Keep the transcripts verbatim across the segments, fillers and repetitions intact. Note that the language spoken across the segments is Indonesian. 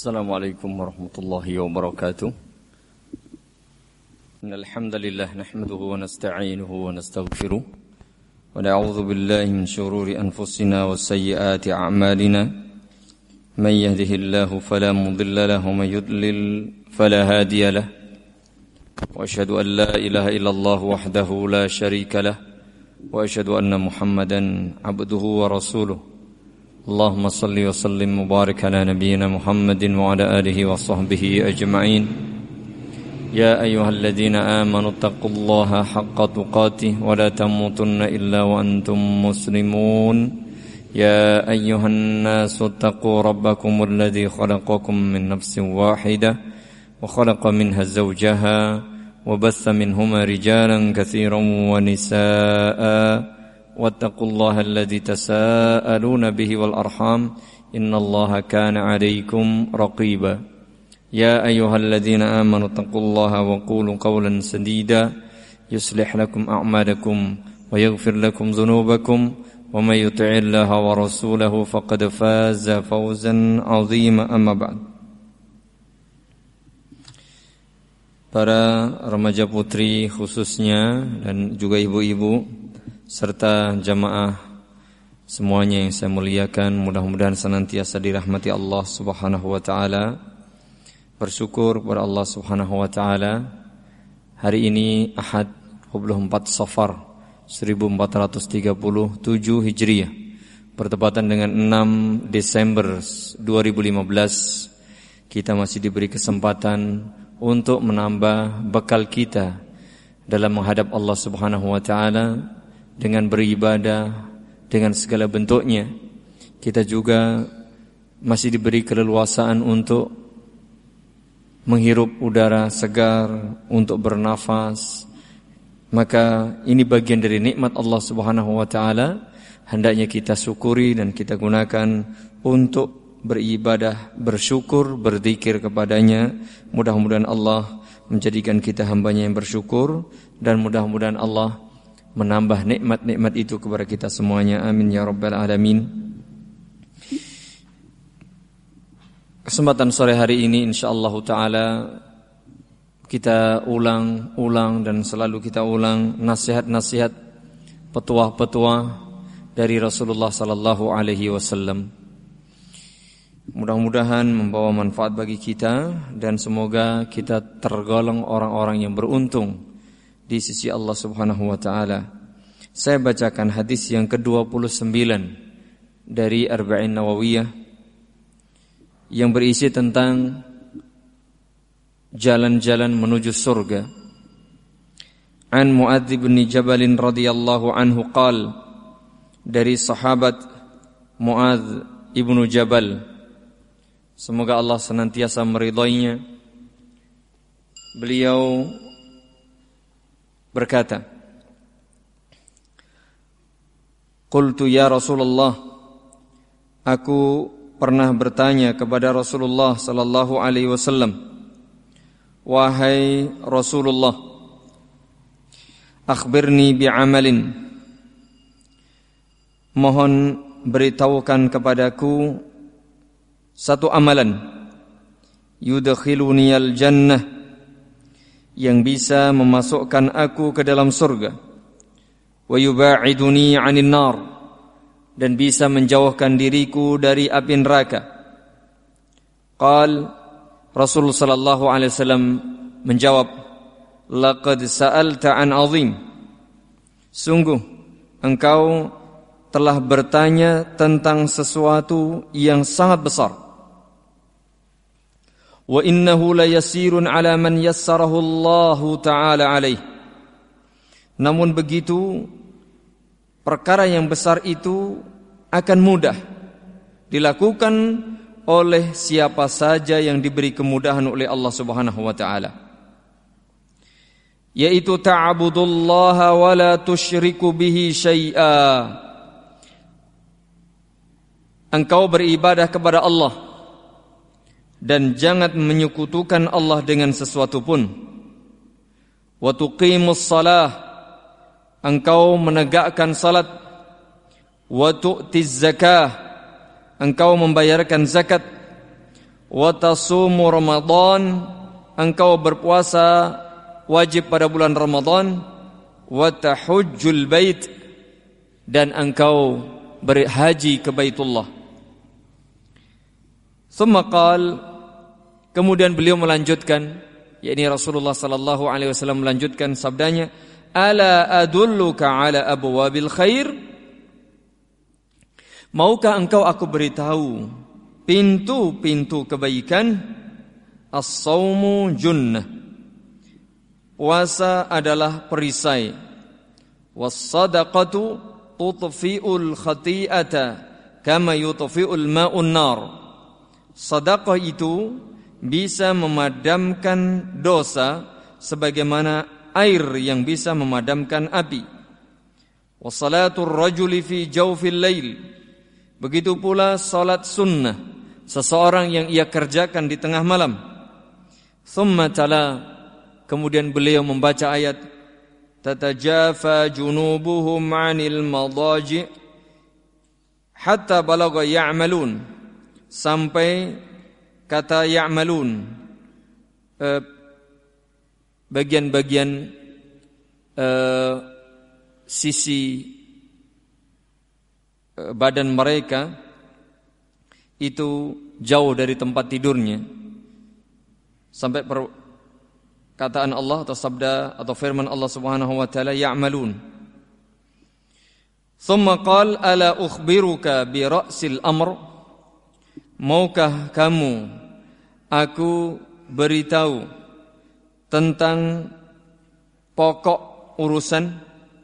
Assalamualaikum warahmatullahi wabarakatuh. Innal hamdalillah nahmaduhu wa nasta'inuhu wa nastaghfiruh wa na'udzu billahi min shururi anfusina wa sayyiati a'malina. Man yahdihillahu fala mudilla lahu wa man yudlil fala hadiya lahu. Wa asyhadu an la ilaha illallah wahdahu la syarika lahu wa asyhadu anna Muhammadan 'abduhu wa rasuluh. Allahumma salli wa sallim mubarak ala nabiyyina Muhammadin wa ala alihi wa sahbihi ajma'in. Ya ayyuhalladzina amanu taqullaha haqqa tuqatih wa la tamutunna illa wa antum muslimun. Ya ayyuhan nasu taqu rabbakumul ladzi khalaqakum min nafsin wahidah wa khalaqa minha zawjaha wa batha minhuma rijalan katsiran wa nisaa'a. واتقوا الله الذي تساءلون به والأرحام إن الله كان عليكم رقيبا يا أيها الذين آمنوا اتقوا الله وقولوا قولا سديدا يصلح لكم أعمالكم ويغفر لكم ذنوبكم ومن يطع الله ورسوله فقد فاز فوزا عظيما أما بعد. Para remaja putri khususnya dan juga ibu-ibu serta jamaah semuanya yang saya muliakan, mudah-mudahan senantiasa dirahmati Allah Subhanahu wa taala. Bersyukur kepada Allah Subhanahu wa taala. Hari ini Ahad dua puluh empat Safar seribu empat ratus tiga puluh tujuh Hijriah, bertepatan dengan enam Desember dua ribu lima belas. Kita masih diberi kesempatan untuk menambah bekal kita dalam menghadap Allah Subhanahu wa taala dengan beribadah dengan segala bentuknya. Kita juga masih diberi keleluasaan untuk menghirup udara segar, untuk bernafas. Maka ini bagian dari nikmat Allah Subhanahu wa taala, hendaknya kita syukuri dan kita gunakan untuk beribadah, bersyukur, berzikir kepadanya. Mudah-mudahan Allah menjadikan kita hambanya yang bersyukur, dan mudah-mudahan Allah menambah nikmat-nikmat itu kepada kita semuanya. Amin ya rabbal alamin. Kesempatan sore hari ini insyaallah taala kita ulang-ulang dan selalu kita ulang nasihat-nasihat, petuah-petuah dari Rasulullah sallallahu alaihi wasallam. Mudah-mudahan membawa manfaat bagi kita dan semoga kita tergolong orang-orang yang beruntung di sisi Allah Subhanahu wa taala. Saya bacakan hadis yang ke dua puluh sembilan dari Arba'in Nawawiyah yang berisi tentang jalan-jalan menuju surga. An Mu'adz bin Jabal radhiyallahu anhu qala, dari sahabat Mu'adz ibnu Jabal, semoga Allah senantiasa meridainya, beliau berkata, Qultu ya Rasulullah, aku pernah bertanya kepada Rasulullah sallallahu alaihi wasallam, wahai Rasulullah, akhbirni bi'amalin, mohon beritahukan kepadaku satu amalan, yudkhiluniyal jannah, yang bisa memasukkan aku ke dalam surga, wa yuba'iduni 'anil nar, dan bisa menjauhkan diriku dari api neraka. Qal, Rasul sallallahu alaihi wasallam menjawab, laqad sa'alta 'an 'azim, sungguh engkau telah bertanya tentang sesuatu yang sangat besar. Wa innahu la yasirun ala man yassarahu Allahu ta'ala alaih. Namun begitu, perkara yang besar itu akan mudah dilakukan oleh siapa saja yang diberi kemudahan oleh Allah Subhanahu wa ta'ala, yaitu ta'budullaha wa la tusyriku bihi syai'a. Engkau beribadah kepada Allah dan jangan menyekutukan Allah dengan sesuatu pun. Wa tuqimus salah, engkau menegakkan salat. Wa tu'tiz zakah, engkau membayarkan zakat. wa tasumu Ramadan, engkau berpuasa wajib pada bulan Ramadan, wa tahujjul bait, dan engkau berhaji ke Baitullah. Tsumma qal, kemudian beliau melanjutkan, yakni Rasulullah sallallahu alaihi wasallam melanjutkan sabdanya, ala adulluka ala abwabil khair, maukah engkau aku beritahu pintu-pintu kebaikan? As-saumu junnah, puasa adalah perisai. Was-sadaqatu tutfi'ul khati'ata kama yutfi'ul ma'un nar. Sedekah itu bisa memadamkan dosa sebagaimana air yang bisa memadamkan api. Wassalatur rajuli fi jawfil lail, begitu pula salat sunnah seseorang yang ia kerjakan di tengah malam. Thumma tala, kemudian beliau membaca ayat tatajafa junubuhum 'anil madaji' hatta balagha ya'malun, sampai kata ya'malun, eh, bagian-bagian eh, sisi eh, badan mereka itu jauh dari tempat tidurnya, sampai perkataan Allah atau sabda atau firman Allah Subhanahu wa taala ya'malun. Tsumma qala ala ukhbiruka bi ra'sil amr, maukah kamu aku beritahu tentang pokok urusan,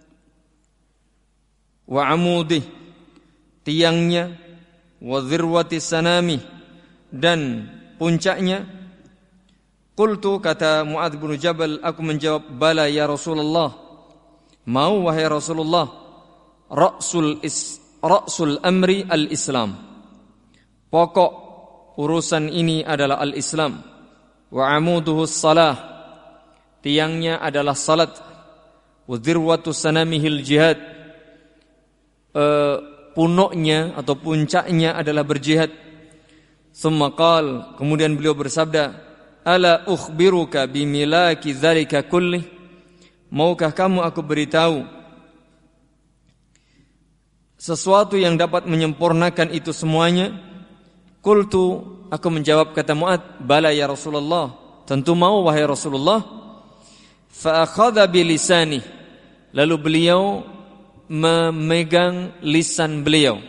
wa amudih, tiangnya, wa dhirwati sanami, dan puncaknya. Qultu, kata Mu'adz bin Jabal, aku menjawab, bala ya Rasulullah, mau wahai Rasulullah, ra'sul is ra'sul amri al-Islam, pokok urusan ini adalah al-Islam. Wa amuduhu salah, tiangnya adalah salat. Wa dhirwatu sanamihil jihad, e, punuknya atau puncaknya adalah berjihad. Tsumma qal, kemudian beliau bersabda, ala ukhbiruka bimilaki dzalika kullih, maukah kamu aku beritahu sesuatu yang dapat menyempurnakan itu semuanya? Qultu, aku menjawab, kata Mu'adz, bala ya Rasulullah, tentu mau wahai Rasulullah. Fa akhadha bi lisani, lalu beliau memegang lisan beliau.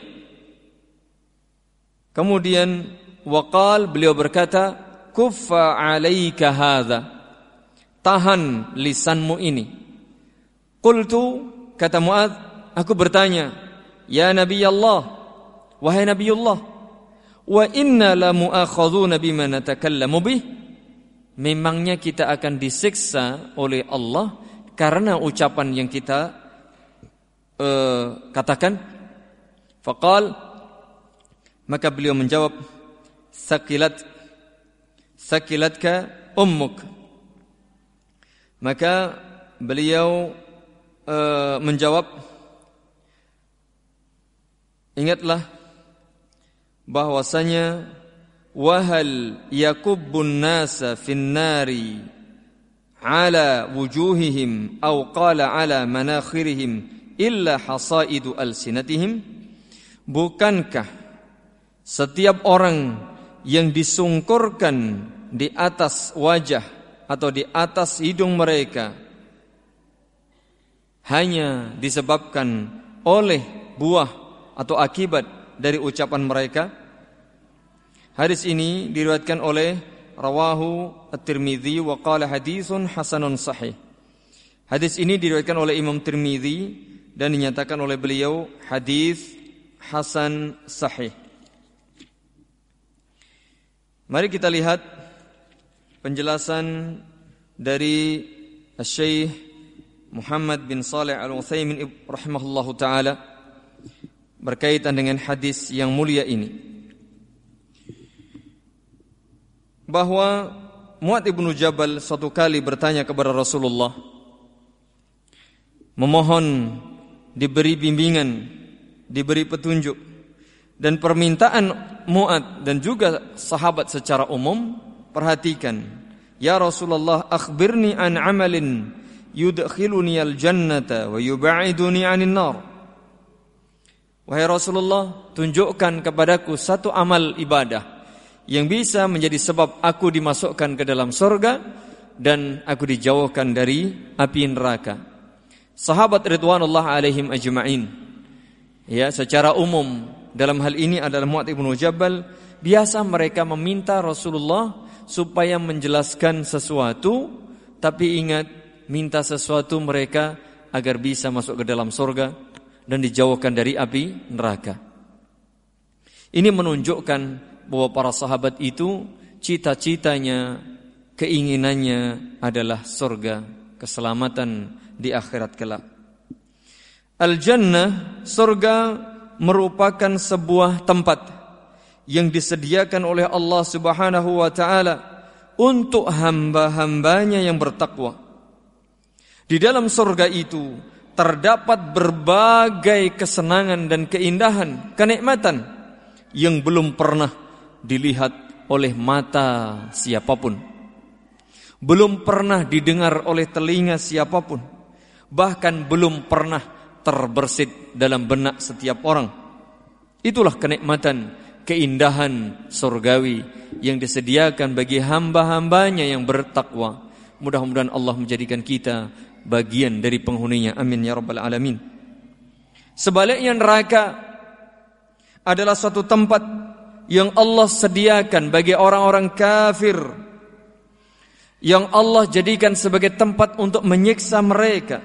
Kemudian waqal, beliau berkata, kuffa alaika hadza, tahan lisanmu ini. Qultu, kata Mu'adz, aku bertanya, ya Nabi Allah, wahai Nabiullah, wa inna la mu'akhadhuna bima natakallamu bih, memangnya kita akan disiksa oleh Allah karena ucapan yang kita uh, katakan? Faqal, maka beliau menjawab, sakilat sakilatka ummuk, maka beliau uh, menjawab, ingatlah bahwasanya wahal yakubbun nasa fin nari ala wujuhihim aw qala ala manakhirihim illa hasaidu alsinatihim, bukankah setiap orang yang disungkurkan di atas wajah atau di atas hidung mereka hanya disebabkan oleh buah atau akibat dari ucapan mereka? Hadis ini diriwayatkan oleh rawahu At-Tirmidzi wa qala haditsun hasanun sahih. Hadis ini diriwayatkan oleh Imam Tirmidzi dan dinyatakan oleh beliau hadis hasan sahih. Mari kita lihat penjelasan dari Syekh Muhammad bin Shalih Al-Utsaimin rahimahullahu taala berkaitan dengan hadis yang mulia ini, bahwa Mu'adz bin Jabal suatu kali bertanya kepada Rasulullah, memohon diberi bimbingan, diberi petunjuk Dan permintaan Mu'adz dan juga sahabat secara umum, perhatikan, ya Rasulullah, akhbirni an amalin yudkhiluni al-jannata wa yub'iduni 'anil nar. Wahai Rasulullah, tunjukkan kepadaku satu amal ibadah yang bisa menjadi sebab aku dimasukkan ke dalam surga dan aku dijauhkan dari api neraka. Sahabat ridwanullah alaihim ajma'in, ya, secara umum dalam hal ini adalah Mu'adz bin Jabal, biasa mereka meminta Rasulullah supaya menjelaskan sesuatu, tapi ingat, minta sesuatu mereka agar bisa masuk ke dalam surga dan dijauhkan dari api neraka. Ini menunjukkan bahwa para sahabat itu cita-citanya, keinginannya adalah surga, keselamatan di akhirat kelak. Al-Jannah, surga, merupakan sebuah tempat yang disediakan oleh Allah Subhanahu wa taala untuk hamba-hambanya yang bertakwa. Di dalam surga itu terdapat berbagai kesenangan dan keindahan, kenikmatan yang belum pernah dilihat oleh mata siapapun, belum pernah didengar oleh telinga siapapun, bahkan belum pernah terbersit dalam benak setiap orang. Itulah kenikmatan, keindahan surgawi yang disediakan bagi hamba-hambanya yang bertakwa. Mudah-mudahan Allah menjadikan kita bagian dari penghuninya. Amin ya rabbal alamin. Sebaliknya, neraka adalah suatu tempat yang Allah sediakan bagi orang-orang kafir, yang Allah jadikan sebagai tempat untuk menyiksa mereka.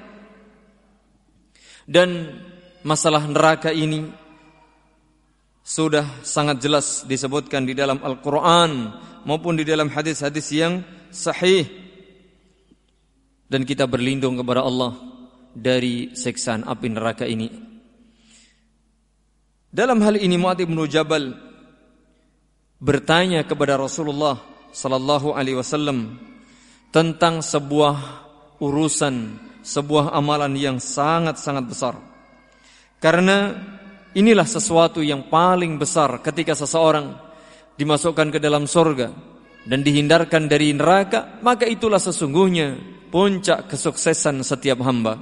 Dan masalah neraka ini sudah sangat jelas disebutkan di dalam Al-Quran maupun di dalam hadis-hadis yang sahih. Dan kita berlindung kepada Allah dari siksaan api neraka ini. Dalam hal ini Mu'adz bin Jabal bertanya kepada Rasulullah sallallahu alaihi wasallam tentang sebuah urusan, sebuah amalan yang sangat-sangat besar. Karena inilah sesuatu yang paling besar ketika seseorang dimasukkan ke dalam surga dan dihindarkan dari neraka, maka itulah sesungguhnya puncak kesuksesan setiap hamba.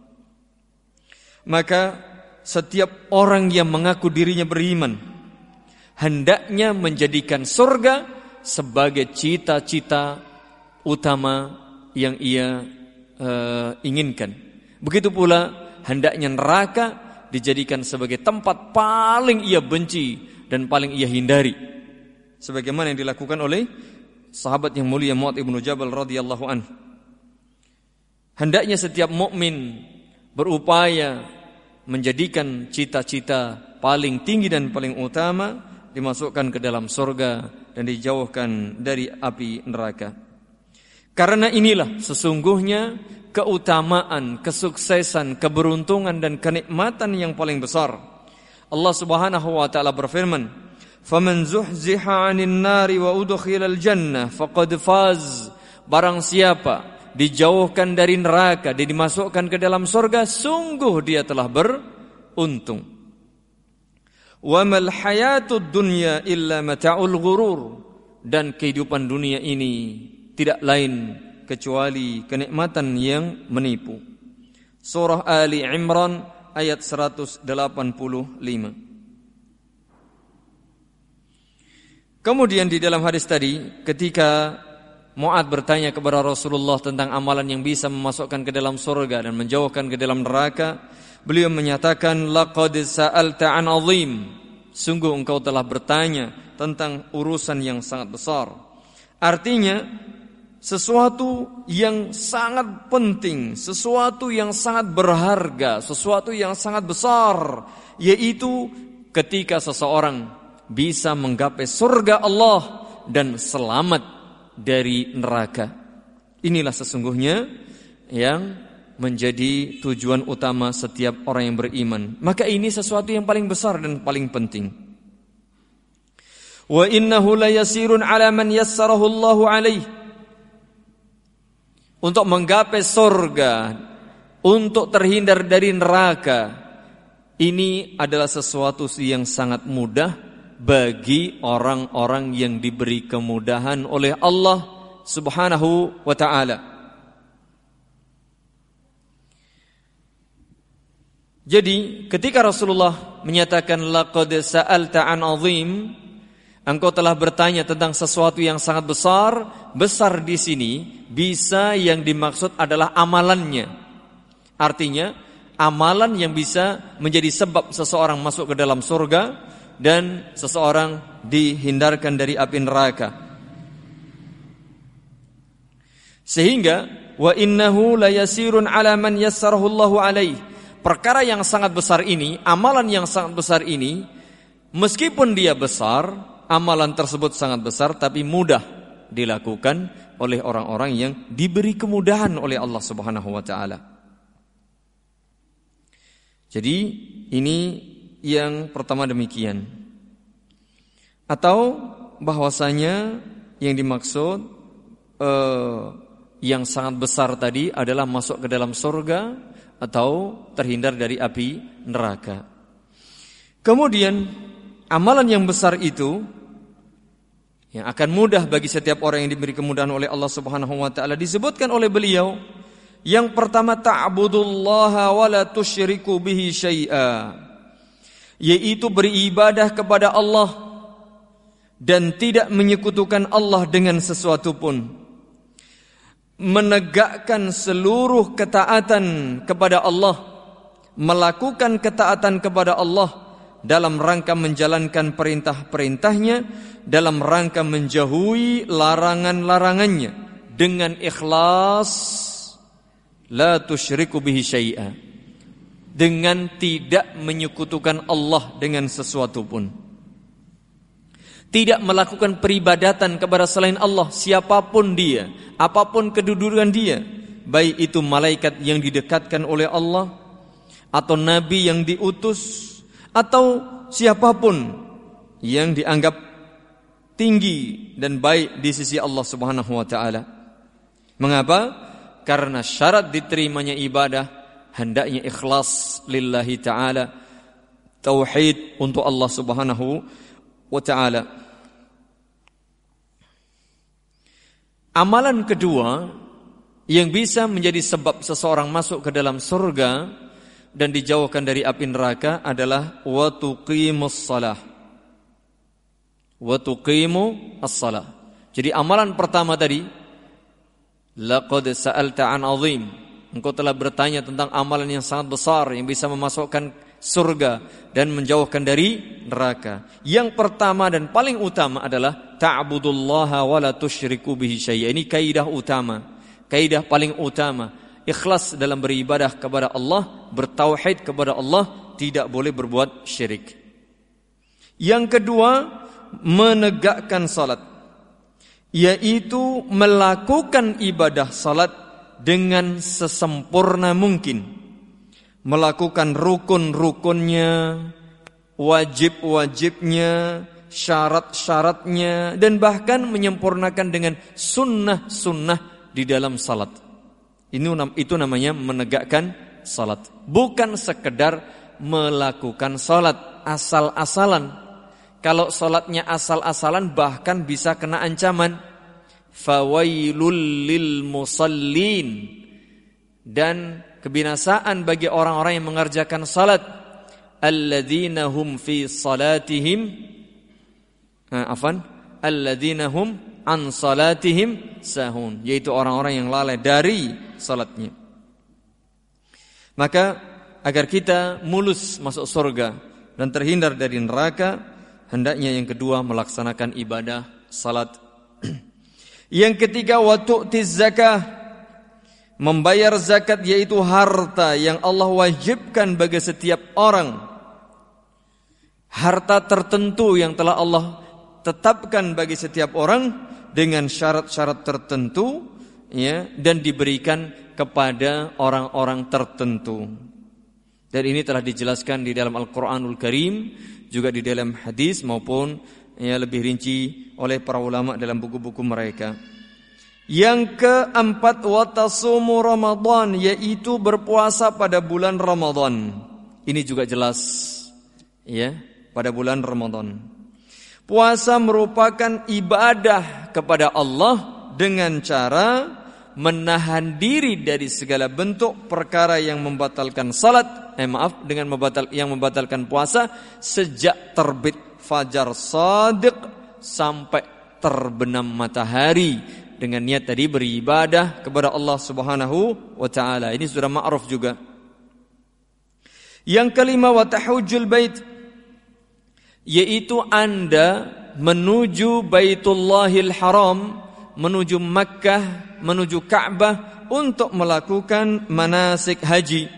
Maka setiap orang yang mengaku dirinya beriman hendaknya menjadikan surga sebagai cita-cita utama yang ia uh, inginkan. Begitu pula hendaknya neraka dijadikan sebagai tempat paling ia benci dan paling ia hindari, sebagaimana yang dilakukan oleh sahabat yang mulia Mu'adz bin Jabal radhiyallahu anhu. Hendaknya setiap mukmin berupaya menjadikan cita-cita paling tinggi dan paling utama dimasukkan ke dalam surga dan dijauhkan dari api neraka. Karena inilah sesungguhnya keutamaan, kesuksesan, keberuntungan dan kenikmatan yang paling besar. Allah Subhanahu wa taala berfirman, "Faman zuhziha 'anil nari wa udkhilal jannah faqad faz." Barang siapa dijauhkan dari neraka dan dimasukkan ke dalam surga, sungguh dia telah beruntung. Wa mal hayatud dunya illa mata'ul ghurur. Dan kehidupan dunia ini tidak lain kecuali kenikmatan yang menipu. Surah Ali Imran ayat seratus delapan puluh lima. Kemudian di dalam hadis tadi, ketika Mu'adz bertanya kepada Rasulullah tentang amalan yang bisa memasukkan ke dalam surga dan menjauhkan ke dalam neraka, beliau menyatakan, laqad sa'alta 'an 'azim. Sungguh engkau telah bertanya tentang urusan yang sangat besar. Artinya sesuatu yang sangat penting, sesuatu yang sangat berharga, sesuatu yang sangat besar, yaitu ketika seseorang bisa menggapai surga Allah dan selamat dari neraka. Inilah sesungguhnya yang menjadi tujuan utama setiap orang yang beriman. Maka ini sesuatu yang paling besar dan paling penting. Wa innahu layasirun 'ala man yassarahu Allahu 'alaihi. Untuk menggapai surga, untuk terhindar dari neraka, ini adalah sesuatu yang sangat mudah bagi orang-orang yang diberi kemudahan oleh Allah Subhanahu wa ta'ala. Jadi ketika Rasulullah menyatakan laqad sa'alta an 'azim, engkau telah bertanya tentang sesuatu yang sangat besar, besar di sini bisa yang dimaksud adalah amalannya. Artinya amalan yang bisa menjadi sebab seseorang masuk ke dalam surga dan seseorang dihindarkan dari api neraka. Sehingga wa innahu layasirun ala man yassarahu Allahu alaihi. Perkara yang sangat besar ini, amalan yang sangat besar ini, meskipun dia besar, amalan tersebut sangat besar tapi mudah dilakukan oleh orang-orang yang diberi kemudahan oleh Allah Subhanahu wa taala. Jadi ini yang pertama demikian. Atau bahwasanya yang dimaksud eh, yang sangat besar tadi adalah masuk ke dalam surga atau terhindar dari api neraka. Kemudian amalan yang besar itu yang akan mudah bagi setiap orang yang diberi kemudahan oleh Allah Subhanahu wa taala disebutkan oleh beliau. Yang pertama, ta'budullaha wa la tusyriku bihi syai'a, yaitu beribadah kepada Allah dan tidak menyekutukan Allah dengan sesuatu pun. Menegakkan seluruh ketaatan kepada Allah, melakukan ketaatan kepada Allah dalam rangka menjalankan perintah-perintahnya, dalam rangka menjauhi larangan-larangannya dengan ikhlas, la tusyriku bihi syai'a, dengan tidak menyekutukan Allah dengan sesuatu pun. Tidak melakukan peribadatan kepada selain Allah, siapapun dia, apapun kedudukan dia, baik itu malaikat yang didekatkan oleh Allah, atau nabi yang diutus, atau siapapun yang dianggap tinggi dan baik di sisi Allah Subhanahu wa taala. Mengapa? Karena syarat diterimanya ibadah hendaknya ikhlas lillahi ta'ala, tauhid untuk Allah Subhanahu wa ta'ala. Amalan kedua yang bisa menjadi sebab seseorang masuk ke dalam surga dan dijauhkan dari api neraka adalah wa tuqimus shalah. Wa tuqimu as-shalah. Jadi amalan pertama tadi, laqad sa'alta an 'azim, engkau telah bertanya tentang amalan yang sangat besar yang bisa memasukkan surga dan menjauhkan dari neraka. Yang pertama dan paling utama adalah ta'budullaha wa la tusyriku bihi syai'a. Ini kaidah utama, kaidah paling utama. Ikhlas dalam beribadah kepada Allah, bertauhid kepada Allah, tidak boleh berbuat syirik. Yang kedua, menegakkan salat, yaitu melakukan ibadah salat dengan sesempurna mungkin, melakukan rukun-rukunnya, wajib-wajibnya, syarat-syaratnya, dan bahkan menyempurnakan dengan sunnah-sunnah di dalam salat. Ini itu namanya menegakkan salat, bukan sekedar melakukan salat asal-asalan. Kalau salatnya asal-asalan bahkan bisa kena ancaman fawailul lil musallin, dan kebinasaan bagi orang-orang yang mengerjakan salat, alladzina hum fi salatihim ah, afan alladzina hum an salatihim sahun, yaitu orang-orang yang lalai dari salatnya. Maka agar kita mulus masuk surga dan terhindar dari neraka, hendaknya yang kedua melaksanakan ibadah salat. Yang ketiga, wa tu'tiz zakah, membayar zakat, yaitu harta yang Allah wajibkan bagi setiap orang. Harta tertentu yang telah Allah tetapkan bagi setiap orang dengan syarat-syarat tertentu, ya, dan diberikan kepada orang-orang tertentu. Dan ini telah dijelaskan di dalam Al-Qur'anul Karim, juga di dalam hadis maupun ya lebih rinci oleh para ulama dalam buku-buku mereka. Yang keempat, wa tasumu Ramadan, yaitu berpuasa pada bulan Ramadan. Ini juga jelas ya pada bulan Ramadan. Puasa merupakan ibadah kepada Allah dengan cara menahan diri dari segala bentuk perkara yang membatalkan salat, eh maaf dengan membatal yang membatalkan puasa sejak terbit fajar shadiq sampai terbenam matahari dengan niat tadi beribadah kepada Allah Subhanahu wa taala. Ini sudah ma'ruf juga. Yang kelima, wa tahujjul bait, yaitu Anda menuju Baitullahil Haram, menuju Makkah, menuju Ka'bah untuk melakukan manasik haji.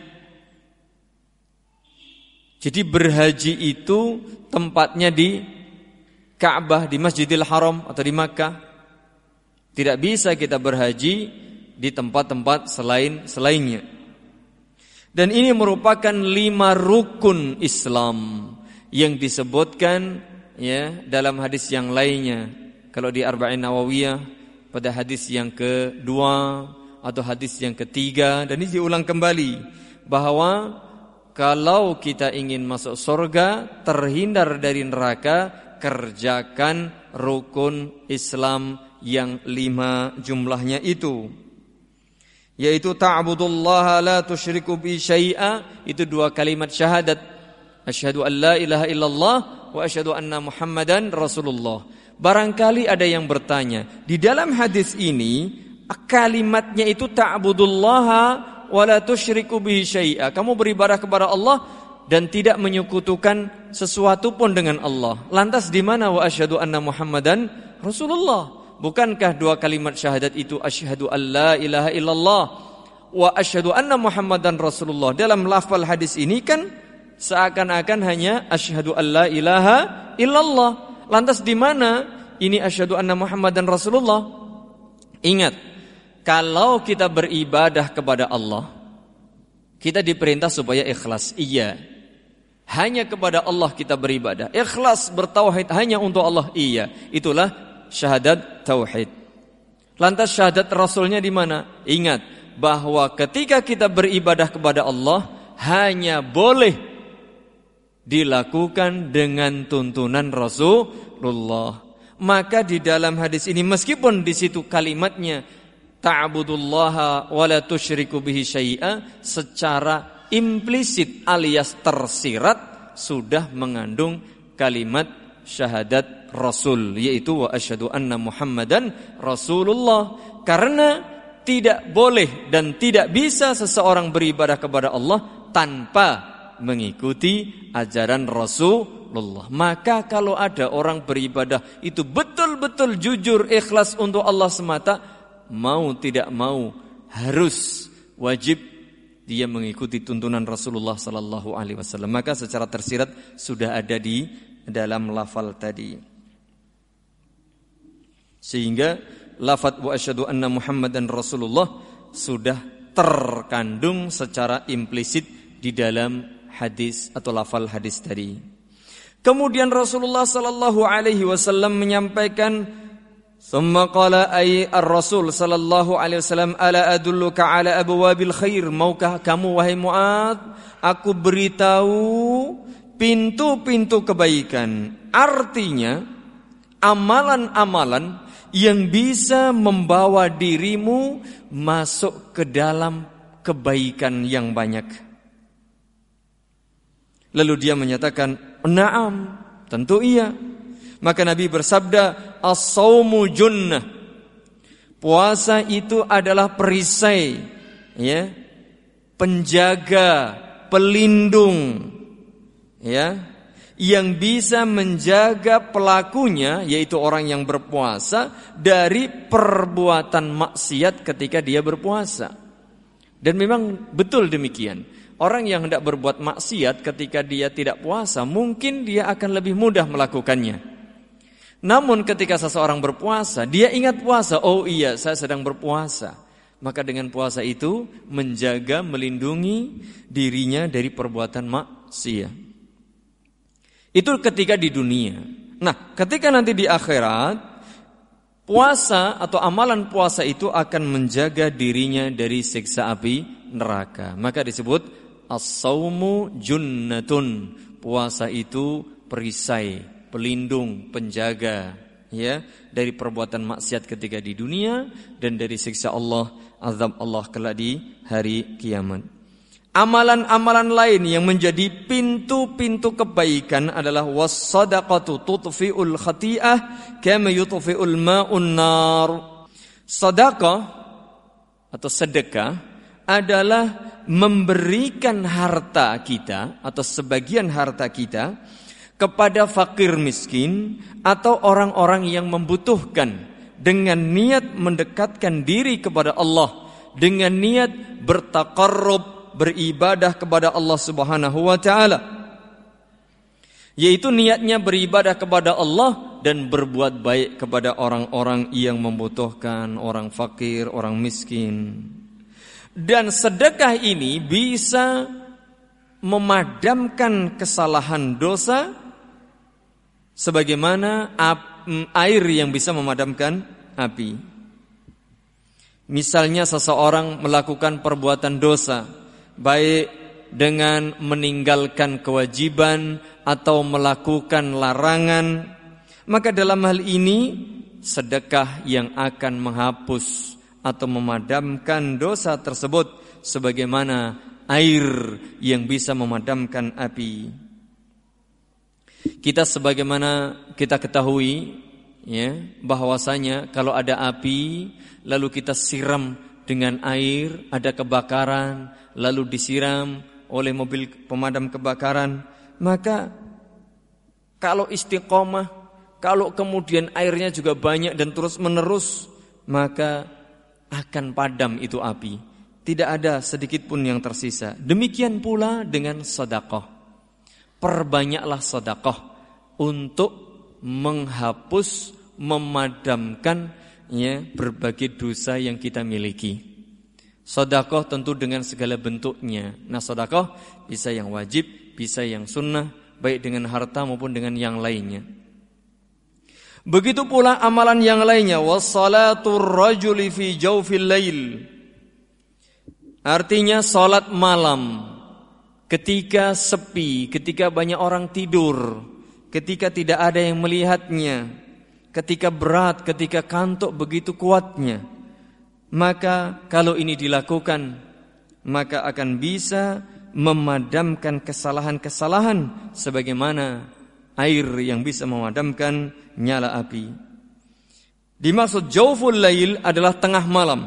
Jadi berhaji itu tempatnya di Ka'bah, di Masjidil Haram atau di Makkah. Tidak bisa kita berhaji di tempat-tempat selain selainnya. Dan ini merupakan lima rukun Islam yang disebutkan ya dalam hadis yang lainnya. Kalau di Arba'in Nawawiyah pada hadis yang kedua atau hadis yang ketiga, dan ini diulang kembali bahwa kalau kita ingin masuk surga, terhindar dari neraka, kerjakan rukun Islam yang lima jumlahnya itu, yaitu ta'budullaha la tusyriku bi syai'a, itu dua kalimat syahadat, asyhadu an la ilaha illallah wa asyhadu anna muhammadan rasulullah. Barangkali ada yang bertanya, di dalam hadis ini kalimatnya itu ta'budullaha wa la tusyriku bi syai'a, kamu beribadah kepada Allah dan tidak menyekutukan sesuatu pun dengan Allah. Lantas di mana wa asyhadu anna muhammadan rasulullah? Bukankah dua kalimat syahadat itu asyhadu an la ilaha illallah wa asyhadu anna muhammadan rasulullah? Dalam lafal hadis ini kan seakan-akan hanya asyhadu an la ilaha illallah. Lantas di mana ini asyhadu anna muhammadan rasulullah? Ingat, kalau kita beribadah kepada Allah, kita diperintah supaya ikhlas. Iya, hanya kepada Allah kita beribadah. Ikhlas bertauhid hanya untuk Allah. Iya, itulah syahadat tauhid. Lantas syahadat rasulnya di mana? Ingat bahwa ketika kita beribadah kepada Allah hanya boleh dilakukan dengan tuntunan Rasulullah. Maka di dalam hadis ini meskipun di situ kalimatnya ta'budullaha wa la tusyriku bihi syai'a, secara implisit alias tersirat sudah mengandung kalimat syahadat Rasul, yaitu wa asyhadu anna muhammadan rasulullah. Karena tidak boleh dan tidak bisa seseorang beribadah kepada Allah tanpa mengikuti ajaran Rasulullah. Maka kalau ada orang beribadah itu betul-betul jujur ikhlas untuk Allah semata, mau tidak mau harus wajib dia mengikuti tuntunan Rasulullah sallallahu alaihi wasallam. Maka secara tersirat sudah ada di dalam lafal tadi. Sehingga lafaz wa asyhadu anna muhammadan rasulullah sudah terkandung secara implisit di dalam hadis atau lafal hadis tadi. Kemudian Rasulullah sallallahu alaihi wasallam menyampaikan, "Tsumma qala ay ar-rasul sallallahu alaihi wasallam ala adulluka ala abwabil khair?" Maukah kamu wahai Mu'adz aku beritahu pintu-pintu kebaikan? Artinya amalan-amalan yang bisa membawa dirimu masuk ke dalam kebaikan yang banyak. Lalu dia menyatakan, "Na'am, tentu iya." Maka Nabi bersabda, "As-shaumu junnah." Puasa itu adalah perisai, ya, penjaga, pelindung, ya, yang bisa menjaga pelakunya, yaitu orang yang berpuasa, dari perbuatan maksiat ketika dia berpuasa. Dan memang betul demikian. Orang yang hendak berbuat maksiat ketika dia tidak puasa, mungkin dia akan lebih mudah melakukannya. Namun ketika seseorang berpuasa, dia ingat puasa, oh iya saya sedang berpuasa. Maka dengan puasa itu menjaga, melindungi dirinya dari perbuatan maksiat. Itu ketika di dunia. Nah, ketika nanti di akhirat, puasa atau amalan puasa itu akan menjaga dirinya dari siksa api neraka. Maka disebut As-saumu junnatun. Puasa itu perisai, pelindung, penjaga, ya, dari perbuatan maksiat ketika di dunia dan dari siksa Allah, azab Allah kelak di hari kiamat. Amalan-amalan lain yang menjadi pintu-pintu kebaikan adalah was-shadaqatu tutfi'ul khati'ah kama yutfi'ul ma'un nar. Sedekah atau sedekah adalah memberikan harta kita atau sebagian harta kita kepada fakir miskin atau orang-orang yang membutuhkan dengan niat mendekatkan diri kepada Allah, dengan niat bertaqarrub, beribadah kepada Allah Subhanahu wa taala. Yaitu niatnya beribadah kepada Allah dan berbuat baik kepada orang-orang yang membutuhkan, orang fakir, orang miskin. Dan sedekah ini bisa memadamkan kesalahan dosa sebagaimana air yang bisa memadamkan api. Misalnya seseorang melakukan perbuatan dosa, baik dengan meninggalkan kewajiban atau melakukan larangan, maka dalam hal ini sedekah yang akan menghapus atau memadamkan dosa tersebut sebagaimana air yang bisa memadamkan api. Kita sebagaimana kita ketahui, ya, bahwasanya kalau ada api lalu kita siram dengan air, ada kebakaran lalu disiram oleh mobil pemadam kebakaran, maka kalau istiqomah, kalau kemudian airnya juga banyak dan terus menerus, maka akan padam itu api. Tidak ada sedikit pun yang tersisa. Demikian pula dengan sedekah. Perbanyaklah sedekah untuk menghapus, memadamkan, ya, berbagai dosa yang kita miliki. Sedekah tentu dengan segala bentuknya. Nah, sedekah bisa yang wajib, bisa yang sunnah, baik dengan harta maupun dengan yang lainnya. Begitu pula amalan yang lainnya, wassalatur rajuli fi jawfil lail. Artinya salat malam ketika sepi, ketika banyak orang tidur, ketika tidak ada yang melihatnya, ketika berat, ketika kantuk begitu kuatnya. Maka kalau ini dilakukan, maka akan bisa memadamkan kesalahan-kesalahan sebagaimana air yang bisa memadamkan nyala api. Dimaksud jawful lail adalah tengah malam.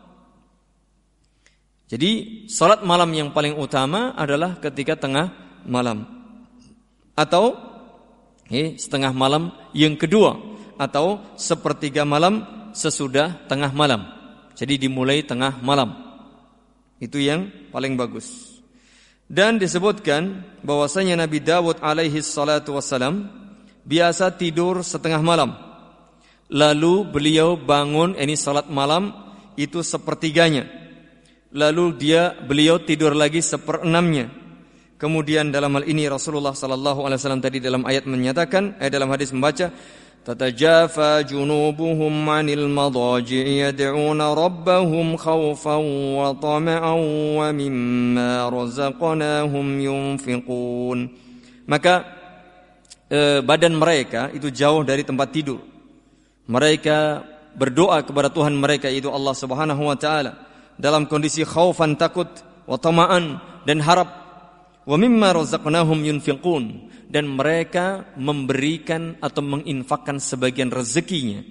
Jadi salat malam yang paling utama adalah ketika tengah malam, atau eh, setengah malam yang kedua, atau sepertiga malam sesudah tengah malam. Jadi dimulai tengah malam. Itu yang paling bagus. Dan disebutkan bahwasanya Nabi Dawud alaihi salatu wassalam biasa tidur setengah malam. Lalu beliau bangun, ini salat malam itu sepertiganya. Lalu dia beliau tidur lagi seperenamnya. Kemudian dalam hal ini Rasulullah sallallahu alaihi wasallam tadi dalam ayat menyatakan, eh dalam hadis membaca, tatajafa junubuhum 'anil madaji'i yad'una rabbahum khaufan wa tama'an wa mimma razaqnahum yunfiqun. Maka eh, badan mereka itu jauh dari tempat tidur. Mereka berdoa kepada Tuhan mereka, yaitu Allah Subhanahu wa taala, dalam kondisi khaufan, takut, wa tama'an, dan harap, wa mimma razaqnahum yunfiqun, dan mereka memberikan atau menginfakkan sebagian rezekinya.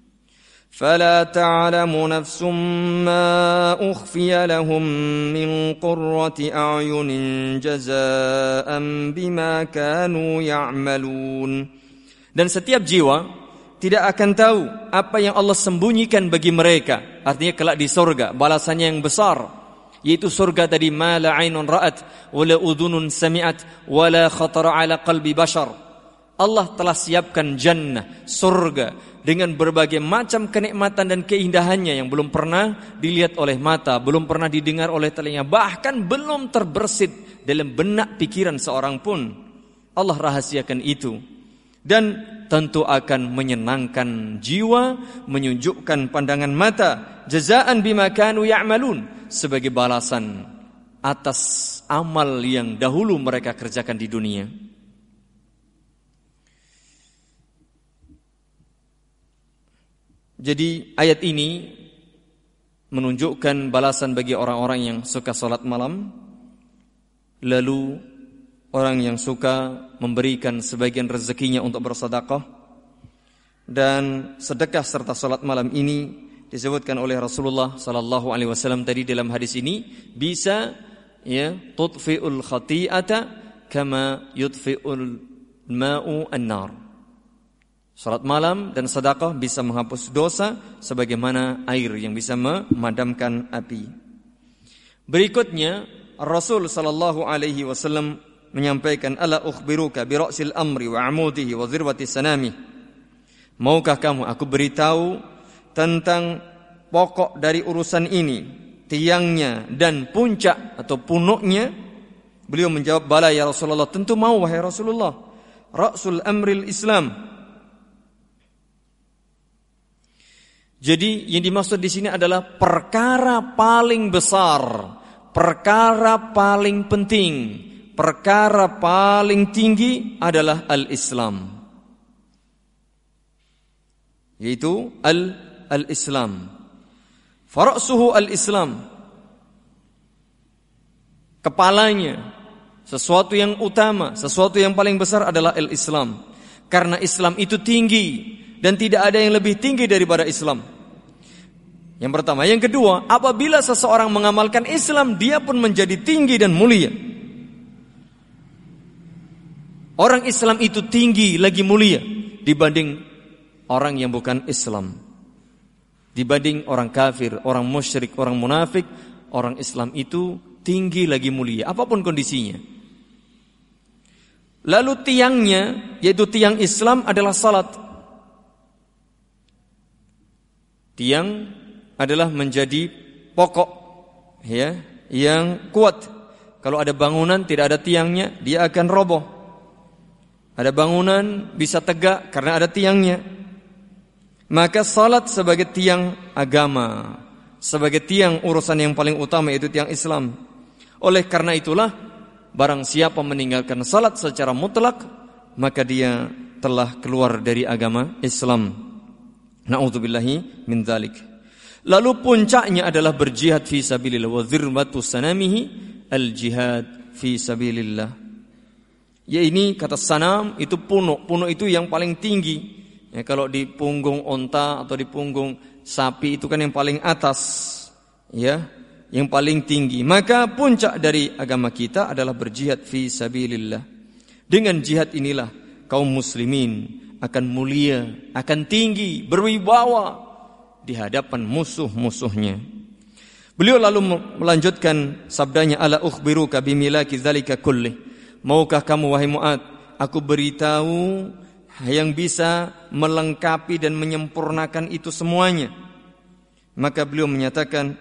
Fala ta'lamu nafsum ma ukhfiya lahum min qurrati a'yunin jazaa'an bima kanu ya'malun. Dan setiap jiwa tidak akan tahu apa yang Allah sembunyikan bagi mereka, artinya kelak di surga balasannya yang besar, yaitu surga tadi, ma la 'ainun ra'at wa la udhunun sami'at wa la khatara 'ala qalbi bashar. Allah telah siapkan jannah, surga, dengan berbagai macam kenikmatan dan keindahannya yang belum pernah dilihat oleh mata, belum pernah didengar oleh telinga, bahkan belum terbersit dalam benak pikiran seorang pun. Allah rahasiakan itu. Dan tentu akan menyenangkan jiwa, menyunjukkan pandangan mata, jazaan bima kanu ya'malun, sebagai balasan atas amal yang dahulu mereka kerjakan di dunia. Jadi ayat ini menunjukkan balasan bagi orang-orang yang suka salat malam, lalu orang yang suka memberikan sebagian rezekinya untuk bersedekah. Dan sedekah serta salat malam ini disebutkan oleh Rasulullah sallallahu alaihi wasallam tadi dalam hadis ini bisa ya tudfi'ul khati'ata kama yudfi'ul ma'u an-nar. Salat malam dan sedekah bisa menghapus dosa sebagaimana air yang bisa memadamkan api. Berikutnya Rasul sallallahu alaihi wasallam menyampaikan, ala ukhbiruka bi ra'sil amri wa 'amudihi wa zirwati sanami. Maukah kamu aku beritahu tentang pokok dari urusan ini, tiangnya dan puncak atau punuknya? Beliau menjawab, bala ya Rasulullah, tentu mau wahai Rasulullah. Ra'sul amril Islam. Jadi yang dimaksud di sini adalah perkara paling besar, perkara paling penting, perkara paling tinggi adalah al-Islam, yaitu al al-Islam. Fara'suhu al-Islam, kepalanya, sesuatu yang utama, sesuatu yang paling besar adalah al-Islam. Karena Islam itu tinggi dan tidak ada yang lebih tinggi daripada Islam. Yang pertama. Yang kedua, apabila seseorang mengamalkan Islam, dia pun menjadi tinggi dan mulia. Orang Islam itu tinggi lagi mulia dibanding orang yang bukan Islam. Dibanding orang kafir, orang musyrik, orang munafik, orang Islam itu tinggi lagi mulia, apapun kondisinya. Lalu tiangnya, yaitu tiang Islam adalah salat. Tiang adalah menjadi pokok ya, yang kuat. Kalau ada bangunan tidak ada tiangnya, dia akan roboh. Ada bangunan bisa tegak karena ada tiangnya. Maka salat sebagai tiang agama, sebagai tiang urusan yang paling utama, yaitu tiang Islam. Oleh karena itulah, barang siapa meninggalkan salat secara mutlak, maka dia telah keluar dari agama Islam. Na'udzubillahi min dzalik. Lalu puncaknya adalah berjihad fi sabilillah, wa dzirwatu sanamihi al-jihad fi sabilillah. Ya, ini kata sanam itu punuk, punuk itu yang paling tinggi. Ya, kalau di punggung onta atau di punggung sapi itu kan yang paling atas, ya, yang paling tinggi. Maka puncak dari agama kita adalah berjihad fi sabilillah. Dengan jihad inilah kaum muslimin akan mulia, akan tinggi, berwibawa di hadapan musuh-musuhnya. Beliau lalu melanjutkan sabdanya, ala ukhbiruka bimilaki dzalika kullih. Maukah kamu wahai Mu'ad, aku beritahu yang bisa melengkapi dan menyempurnakan itu semuanya? Maka beliau menyatakan,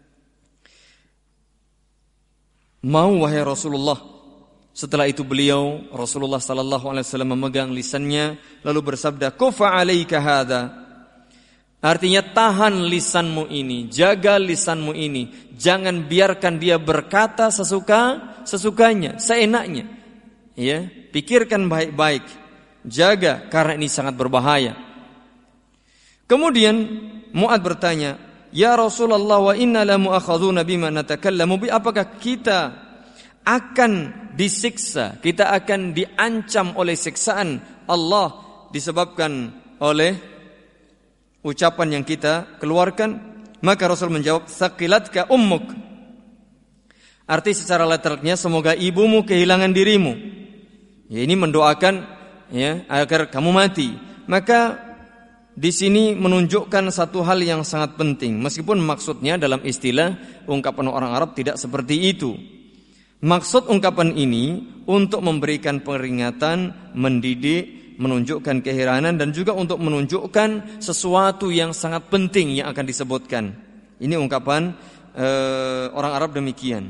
mau wahai Rasulullah. Setelah itu beliau Rasulullah sallallahu alaihi wasallam memegang lisannya lalu bersabda, kufa alaika hadza. Artinya tahan lisanmu ini, jaga lisanmu ini, jangan biarkan dia berkata sesuka sesukanya, seenaknya. Ya, pikirkan baik-baik, jaga karena ini sangat berbahaya. Kemudian Mu'ad bertanya, ya Rasulullah, wa inna la mu'akhadzuna bima natakallamu bi, apakah kita akan disiksa, kita akan diancam oleh siksaan Allah disebabkan oleh ucapan yang kita keluarkan? Maka Rasul menjawab, thaqilatka ummuk. Arti secara literalnya, semoga ibumu kehilangan dirimu. Ya, ini mendoakan ya agar kamu mati. Maka di sini menunjukkan satu hal yang sangat penting, meskipun maksudnya dalam istilah ungkapan orang Arab tidak seperti itu. Maksud ungkapan ini untuk memberikan peringatan, mendidik, menunjukkan keheranan, dan juga untuk menunjukkan sesuatu yang sangat penting yang akan disebutkan. Ini ungkapan eh, orang Arab demikian.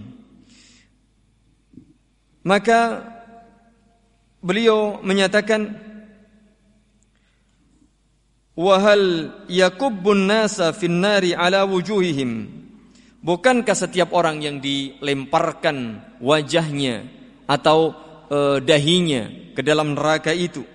Maka beliau menyatakan, wahal yakubbun nasa fin nari ala wujuhihim Bukankah setiap orang yang dilemparkan wajahnya atau e, dahinya ke dalam neraka itu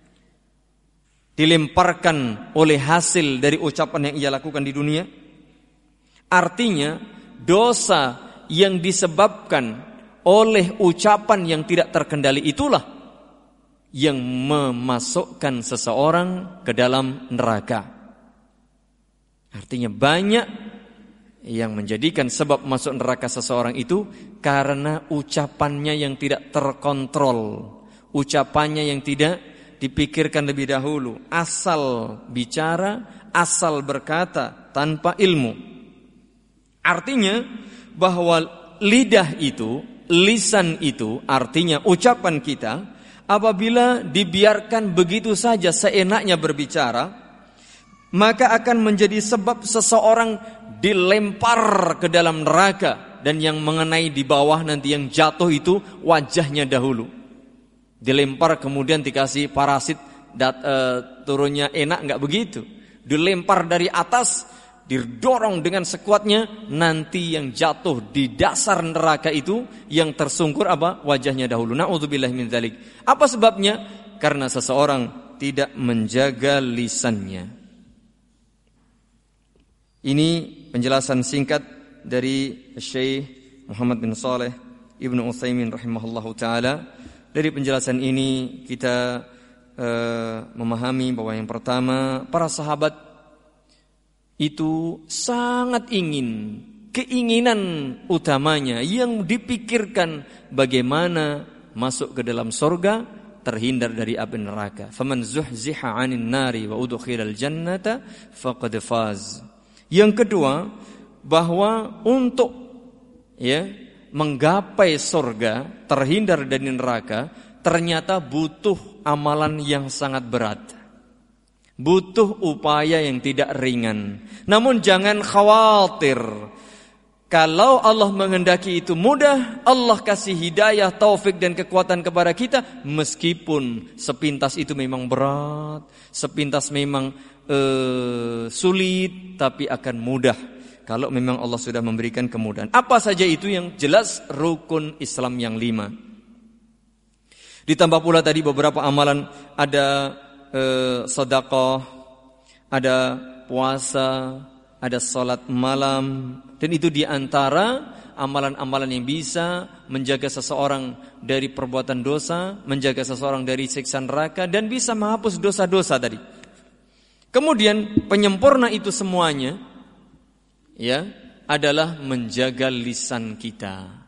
dilemparkan oleh hasil dari ucapan yang ia lakukan di dunia? Artinya dosa yang disebabkan oleh ucapan yang tidak terkendali itulah yang memasukkan seseorang ke dalam neraka. Artinya banyak yang menjadikan sebab masuk neraka seseorang itu karena ucapannya yang tidak terkontrol, ucapannya yang tidak dipikirkan lebih dahulu, asal bicara, asal berkata tanpa ilmu. Artinya bahwa lidah itu, lisan itu, artinya ucapan kita, apabila dibiarkan begitu saja seenaknya berbicara, maka akan menjadi sebab seseorang dilempar ke dalam neraka, dan yang mengenai di bawah nanti yang jatuh itu wajahnya dahulu. Dilempar kemudian dikasih parasit dat, e, turunnya enak, enggak begitu. Dilempar dari atas, didorong dengan sekuatnya, nanti yang jatuh di dasar neraka itu yang tersungkur apa? Wajahnya dahulu. Na'udzubillahi min dzalik. Apa sebabnya? Karena seseorang tidak menjaga lisannya. Ini penjelasan singkat dari Syekh Muhammad bin Shalih Ibnu Utsaimin rahimahullahu taala. Dari penjelasan ini kita uh, memahami bahwa yang pertama, para sahabat itu sangat ingin, keinginan utamanya yang dipikirkan bagaimana masuk ke dalam surga, terhindar dari api neraka. Faman zuhziha 'anil nari wa udkhilal jannata faqad faz. Yang kedua, bahwa untuk ya menggapai surga, terhindar dari neraka, ternyata butuh amalan yang sangat berat. Butuh upaya yang tidak ringan. Namun jangan khawatir. Kalau Allah menghendaki itu mudah, Allah kasih hidayah, taufik dan kekuatan kepada kita, meskipun sepintas itu memang berat, sepintas memang uh, sulit, tapi akan mudah kalau memang Allah sudah memberikan kemudahan. Apa saja itu? Yang jelas rukun Islam yang lima. Ditambah pula tadi beberapa amalan, ada eh, sedekah, ada puasa, ada salat malam, dan itu diantara amalan-amalan yang bisa menjaga seseorang dari perbuatan dosa, menjaga seseorang dari siksa neraka, dan bisa menghapus dosa-dosa tadi. Kemudian penyempurna itu semuanya, ya, adalah menjaga lisan kita.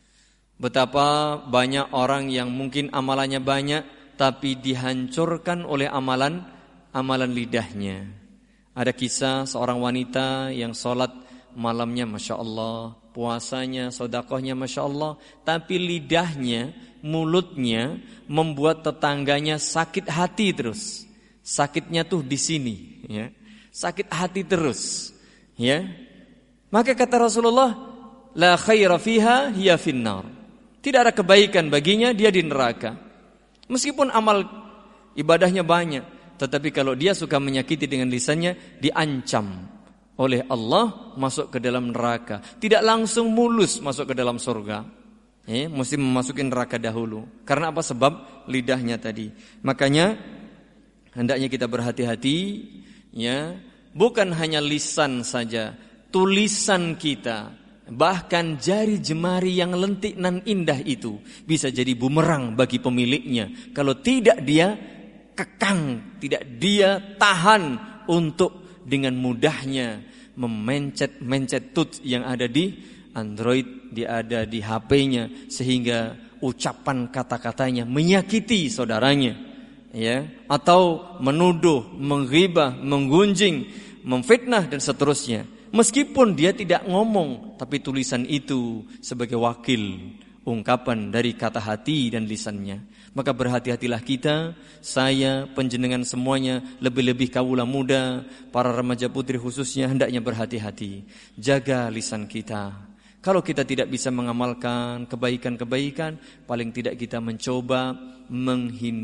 Betapa banyak orang yang mungkin amalannya banyak, tapi dihancurkan oleh amalan amalan lidahnya. Ada kisah seorang wanita yang sholat malamnya Masya Allah, puasanya, sedekahnya Masya Allah, tapi lidahnya, mulutnya membuat tetangganya sakit hati terus. Sakitnya tuh di sini, ya. Sakit hati terus, ya. Maka kata Rasulullah, la khaira fiha hiya finnar. Tidak ada kebaikan baginya, dia di neraka. Meskipun amal ibadahnya banyak, tetapi kalau dia suka menyakiti dengan lisannya, diancam oleh Allah masuk ke dalam neraka. Tidak langsung mulus masuk ke dalam surga, ya, mesti memasuki neraka dahulu. Karena apa? Sebab lidahnya tadi. Makanya hendaknya kita berhati-hati, ya, bukan hanya lisan saja, tulisan kita, bahkan jari jemari yang lentik nan indah itu bisa jadi bumerang bagi pemiliknya kalau tidak dia kekang, tidak dia tahan untuk dengan mudahnya memencet-mencet tut yang ada di Android, dia ada di H P-nya, sehingga ucapan kata-katanya menyakiti saudaranya, ya, atau menuduh, menghibah, menggunjing, memfitnah dan seterusnya. Meskipun dia tidak ngomong, tapi tulisan itu sebagai wakil ungkapan dari kata hati dan lisannya. Maka berhati-hatilah kita, saya, penjenengan semuanya, lebih-lebih kaula muda, para remaja putri khususnya, hendaknya berhati-hati. Jaga lisan kita. Kalau kita tidak bisa mengamalkan kebaikan-kebaikan, paling tidak kita mencoba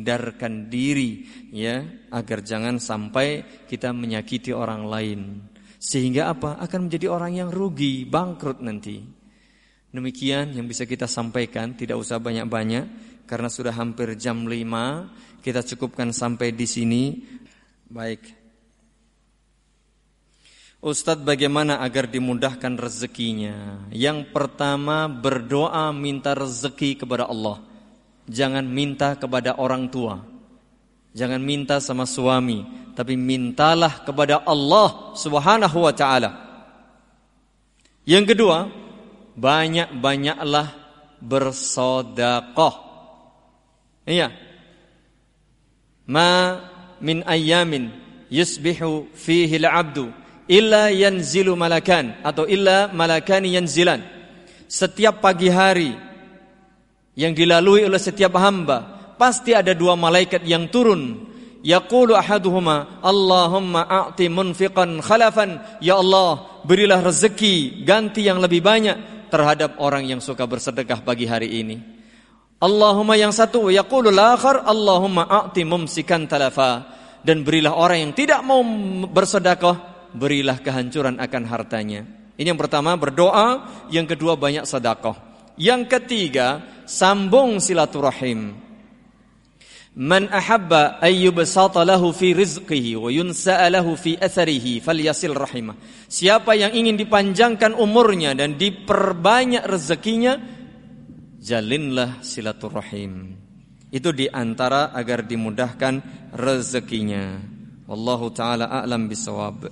menghindarkan diri, ya, agar jangan sampai kita menyakiti orang lain. Sehingga apa? Akan menjadi orang yang rugi, bangkrut nanti. Demikian yang bisa kita sampaikan, tidak usah banyak-banyak karena sudah hampir jam lima. Kita cukupkan sampai di sini. Baik. Ustadz, bagaimana agar dimudahkan rezekinya? Yang pertama, berdoa minta rezeki kepada Allah. Jangan minta kepada orang tua. Jangan minta sama suami, tapi mintalah kepada Allah Subhanahu wa ta'ala. Yang kedua, banyak-banyaklah bersedekah. Iya. Ma min ayyamin yusbihu fihi al-'abdu illa yanzilu malakan atau illa malakani yanzilan. Setiap pagi hari yang dilalui oleh setiap hamba, pasti ada dua malaikat yang turun. Yaqulu ahaduhuma, Allahumma a'ti munfiqan khalafan. Ya Allah, berilah rezeki ganti yang lebih banyak terhadap orang yang suka bersedekah pagi hari ini. Allahumma, yang satu, yaqulu al-akhar, Allahumma a'ti mumsikan talafa. Dan berilah orang yang tidak mau bersedekah, berilah kehancuran akan hartanya. Ini yang pertama, berdoa. Yang kedua, banyak sedekah. Yang ketiga, sambung silaturahim. Man ahabba ayyubsata lahu fi rizqihi wa yunsa'a lahu fi atharihi falyasil rahimah. Siapa yang ingin dipanjangkan umurnya dan diperbanyak rezekinya, jalinlah silaturahim. Itu diantara agar dimudahkan rezekinya. Wallahu ta'ala a'lam bisawab.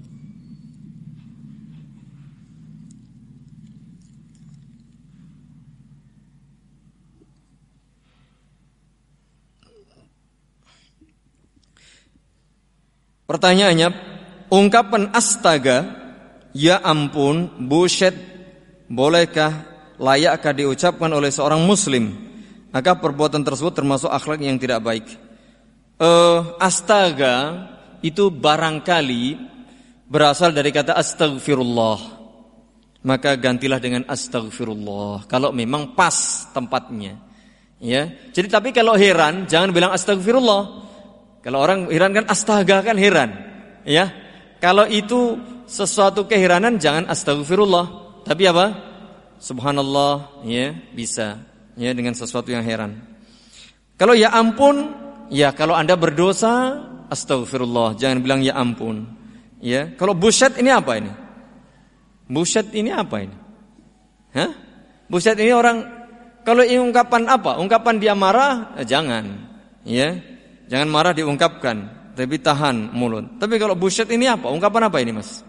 Pertanyaannya, ungkapan astaga, ya ampun, buset, bolehkah, layakkah diucapkan oleh seorang muslim? Maka perbuatan tersebut termasuk akhlak yang tidak baik. Uh, astaga itu barangkali berasal dari kata astaghfirullah. Maka gantilah dengan astaghfirullah kalau memang pas tempatnya. Ya. Jadi tapi kalau heran jangan bilang astaghfirullah. Kalau orang heran kan astaga kan heran, ya. Kalau itu sesuatu keheranan jangan astaghfirullah, tapi apa? Subhanallah, ya, bisa, ya, dengan sesuatu yang heran. Kalau ya ampun, ya kalau Anda berdosa astaghfirullah, jangan bilang ya ampun, ya. Kalau buset ini apa ini? Buset ini apa ini? Hah? Buset ini orang kalau ini ungkapan apa? Ungkapan dia marah, eh, jangan, ya. Jangan marah diungkapkan, tapi tahan mulut. Tapi kalau buset ini apa? Ungkapan apa ini, Mas?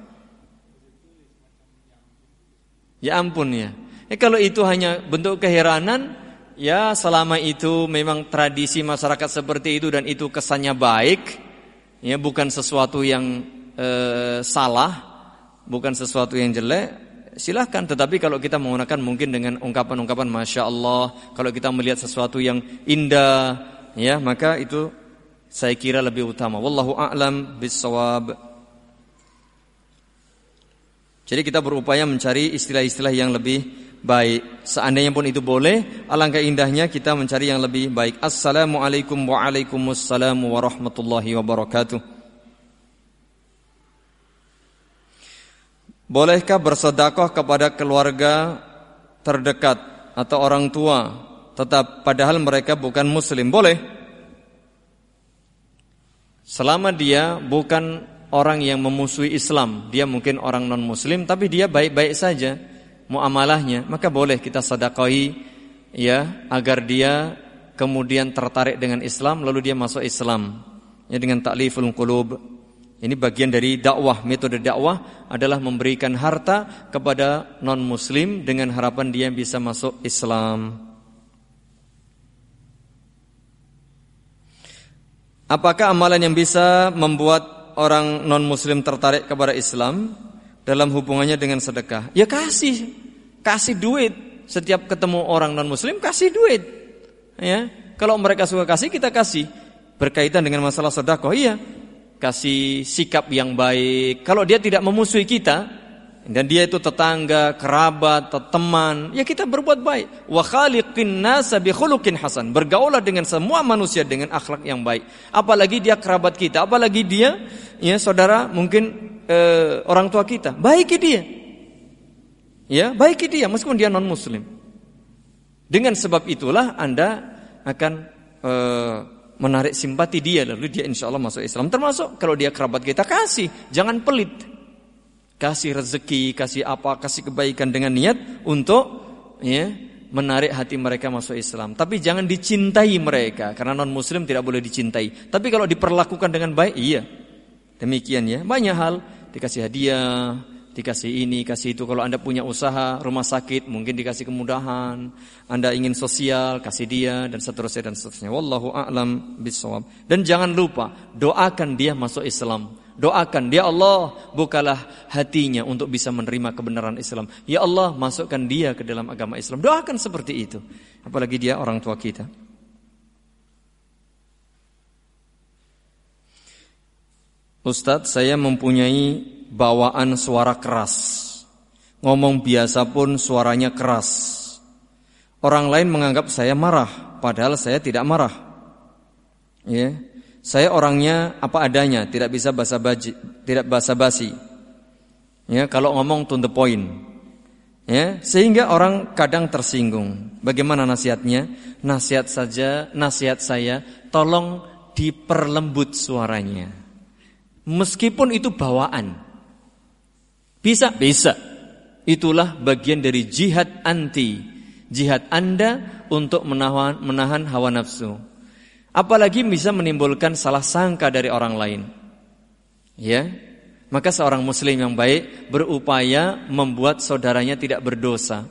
Ya ampun, ya. Eh, kalau itu hanya bentuk keheranan, ya selama itu memang tradisi masyarakat seperti itu dan itu kesannya baik, ya bukan sesuatu yang eh, salah, bukan sesuatu yang jelek, silahkan. Tetapi kalau kita menggunakan mungkin dengan ungkapan-ungkapan Masya Allah, kalau kita melihat sesuatu yang indah, ya maka itu saya kira lebih utama. Wallahu a'lam bissawab. Jadi kita berupaya mencari istilah-istilah yang lebih baik. Seandainya pun itu boleh, alangkah indahnya kita mencari yang lebih baik. Assalamualaikum waalaikumsalam warahmatullahi wabarakatuh. Bolehkah bersedekah kepada keluarga terdekat atau orang tua tetap padahal mereka bukan muslim? Boleh. Selama dia bukan orang yang memusuhi Islam, dia mungkin orang non-muslim tapi dia baik-baik saja muamalahnya, maka boleh kita sedekahi, ya, agar dia kemudian tertarik dengan Islam lalu dia masuk Islam, ya, dengan ta'liful qulub. Ini bagian dari dakwah. Metode dakwah adalah memberikan harta kepada non-muslim dengan harapan dia bisa masuk Islam. Apakah amalan yang bisa membuat orang non-muslim tertarik kepada Islam dalam hubungannya dengan sedekah? Ya kasih, kasih duit. Setiap ketemu orang non-muslim kasih duit. Ya, kalau mereka suka kasih kita kasih. Berkaitan dengan masalah sedekah, iya, kasih sikap yang baik. Kalau dia tidak memusuhi kita, dan dia itu tetangga, kerabat, teman, ya kita berbuat baik. Wa khaliqin nasa bi khuluqin hasan. Bergaulah dengan semua manusia dengan akhlak yang baik. Apalagi dia kerabat kita, apalagi dia ya saudara mungkin eh, orang tua kita. Baiki dia. Ya, baiki dia meskipun dia non muslim. Dengan sebab itulah Anda akan eh, menarik simpati dia, lalu dia insya Allah masuk Islam. Termasuk kalau dia kerabat kita, kasih, jangan pelit. Kasih rezeki, kasih apa, kasih kebaikan dengan niat untuk ya, menarik hati mereka masuk Islam. Tapi jangan dicintai mereka, karena non muslim tidak boleh dicintai. Tapi kalau diperlakukan dengan baik, iya. Demikian ya, banyak hal, dikasih hadiah, dikasih ini, kasih itu. Kalau Anda punya usaha, rumah sakit, mungkin dikasih kemudahan. Anda ingin sosial, kasih dia, dan seterusnya dan seterusnya. Wallahu a'lam bishawab. Dan jangan lupa, doakan dia masuk Islam. Doakan, ya Allah, bukalah hatinya untuk bisa menerima kebenaran Islam. Ya Allah, masukkan dia ke dalam agama Islam. Doakan seperti itu. Apalagi dia orang tua kita. Ustadz, saya mempunyai bawaan suara keras. Ngomong biasa pun suaranya keras. Orang lain menganggap saya marah, padahal saya tidak marah. Ya, saya orangnya apa adanya, tidak bisa basa-basi, tidak basa-basi. Ya, kalau ngomong to the point. Ya, sehingga orang kadang tersinggung. Bagaimana nasihatnya? Nasihat saja, nasihat saya, tolong diperlembut suaranya. Meskipun itu bawaan. Bisa? Bisa. Itulah bagian dari jihad anti. Jihad Anda untuk menahan, menahan hawa nafsu. Apalagi bisa menimbulkan salah sangka dari orang lain. Ya, maka seorang muslim yang baik berupaya membuat saudaranya tidak berdosa.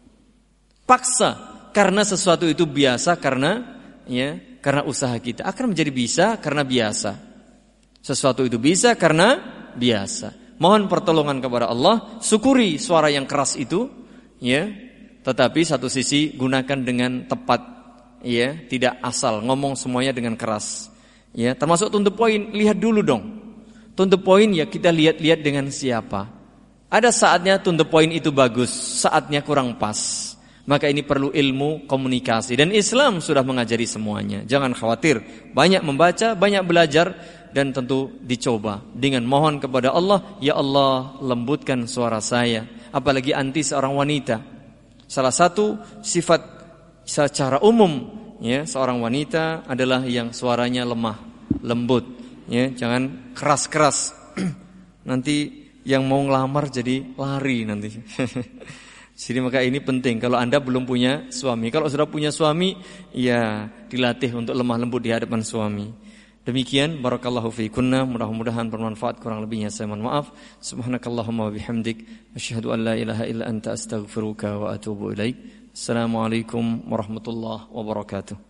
Paksa, karena sesuatu itu biasa, karena ya, karena usaha kita. Akan menjadi bisa karena biasa. Sesuatu itu bisa karena biasa. Mohon pertolongan kepada Allah, syukuri suara yang keras itu, ya. Tetapi satu sisi gunakan dengan tepat, ya, tidak asal ngomong semuanya dengan keras. Ya, termasuk to the point, lihat dulu dong. To the point ya kita lihat-lihat dengan siapa. Ada saatnya to the point itu bagus, saatnya kurang pas. Maka ini perlu ilmu komunikasi dan Islam sudah mengajari semuanya. Jangan khawatir, banyak membaca, banyak belajar. Dan tentu dicoba dengan mohon kepada Allah, ya Allah lembutkan suara saya. Apalagi anti seorang wanita. Salah satu sifat secara umum ya seorang wanita adalah yang suaranya lemah, lembut. Ya, jangan keras-keras. Nanti yang mau ngelamar jadi lari nanti. Jadi maka ini penting kalau Anda belum punya suami. Kalau sudah punya suami, ya dilatih untuk lemah lembut di hadapan suami. Demikian, barakallahu fiikunna, mudah-mudahan bermanfaat, kurang lebihnya saya mohon maaf. Subhanakallahumma wa bihamdik, asyhadu an la ilaha illa anta astaghfiruka wa atubu ilaik. Assalamualaikum warahmatullahi wabarakatuh.